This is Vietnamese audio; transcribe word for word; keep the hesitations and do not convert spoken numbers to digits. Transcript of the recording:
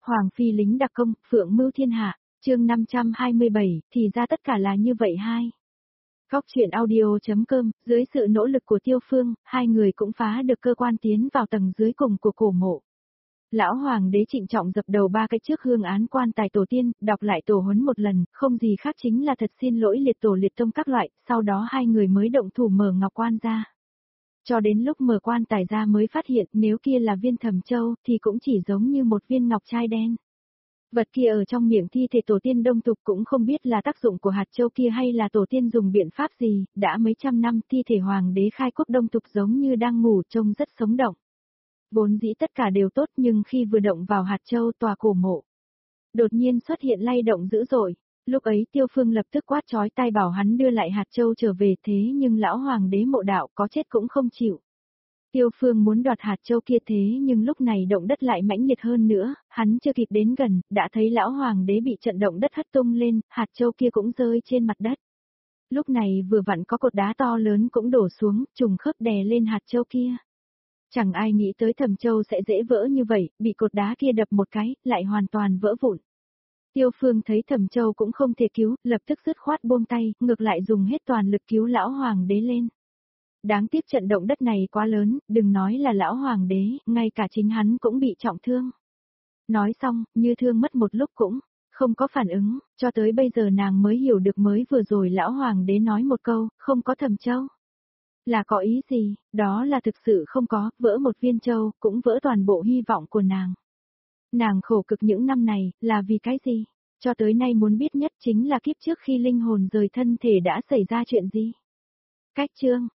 Hoàng phi lính đặc công, phượng mưu thiên hạ, chương năm trăm hai mươi bảy, thì ra tất cả là như vậy hai. Góc truyện audio.com, dưới sự nỗ lực của Tiêu Phương, hai người cũng phá được cơ quan tiến vào tầng dưới cùng của cổ mộ. Lão Hoàng đế trịnh trọng dập đầu ba cái trước hương án quan tài tổ tiên, đọc lại tổ huấn một lần, không gì khác chính là thật xin lỗi liệt tổ liệt tông các loại, sau đó hai người mới động thủ mở ngọc quan ra. Cho đến lúc mở quan tài ra mới phát hiện nếu kia là viên thẩm châu thì cũng chỉ giống như một viên ngọc trai đen. Vật kia ở trong miệng thi thể tổ tiên đông tục cũng không biết là tác dụng của hạt châu kia hay là tổ tiên dùng biện pháp gì, đã mấy trăm năm thi thể hoàng đế khai quốc đông tục giống như đang ngủ trông rất sống động. Vốn dĩ tất cả đều tốt nhưng khi vừa động vào hạt châu tòa cổ mộ, đột nhiên xuất hiện lay động dữ dội. Lúc ấy Tiêu Phương lập tức quát chói tai bảo hắn đưa lại hạt châu trở về, thế nhưng lão hoàng đế mộ đạo có chết cũng không chịu. Tiêu Phương muốn đoạt hạt châu kia thế nhưng lúc này động đất lại mãnh liệt hơn nữa, hắn chưa kịp đến gần, đã thấy lão hoàng đế bị trận động đất hất tung lên, hạt châu kia cũng rơi trên mặt đất. Lúc này vừa vặn có cột đá to lớn cũng đổ xuống, trùng khớp đè lên hạt châu kia. Chẳng ai nghĩ tới Thẩm Châu sẽ dễ vỡ như vậy, bị cột đá kia đập một cái, lại hoàn toàn vỡ vụn. Tiêu Phương thấy Thẩm Châu cũng không thể cứu, lập tức dứt khoát buông tay, ngược lại dùng hết toàn lực cứu lão hoàng đế lên. Đáng tiếc trận động đất này quá lớn, đừng nói là lão hoàng đế, ngay cả chính hắn cũng bị trọng thương. Nói xong, Như Thương mất một lúc cũng không có phản ứng, cho tới bây giờ nàng mới hiểu được mới vừa rồi lão hoàng đế nói một câu, không có Thẩm Châu. Là có ý gì, đó là thực sự không có, vỡ một viên châu, cũng vỡ toàn bộ hy vọng của nàng. Nàng khổ cực những năm này, là vì cái gì? Cho tới nay muốn biết nhất chính là kiếp trước khi linh hồn rời thân thể đã xảy ra chuyện gì? Cách chương,